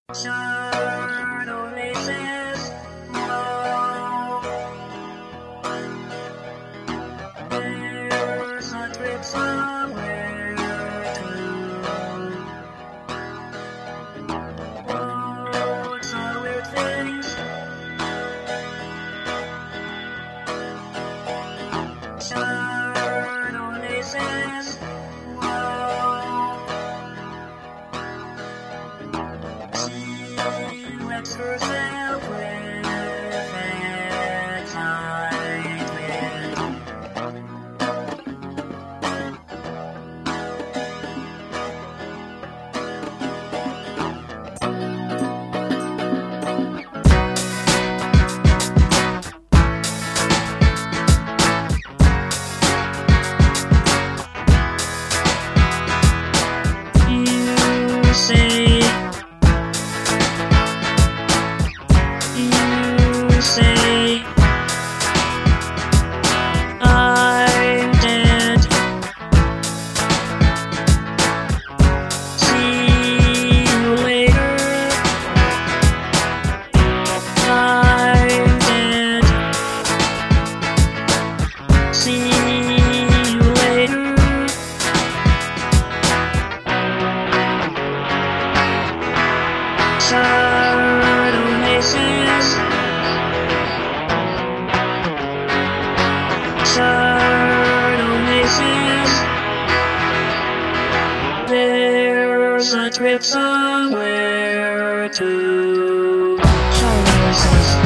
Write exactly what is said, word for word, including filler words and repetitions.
Chardonnay says, "Whoa, there's a trip somewhere to what's all weird things." Chardonnay says, "Whoa." She wets herself with excitement. You say, you say, I'm dead. See you later. I'm dead. See you later. Chardonnay says, Chardonnay says, there's a trip somewhere to. Chardonnay says.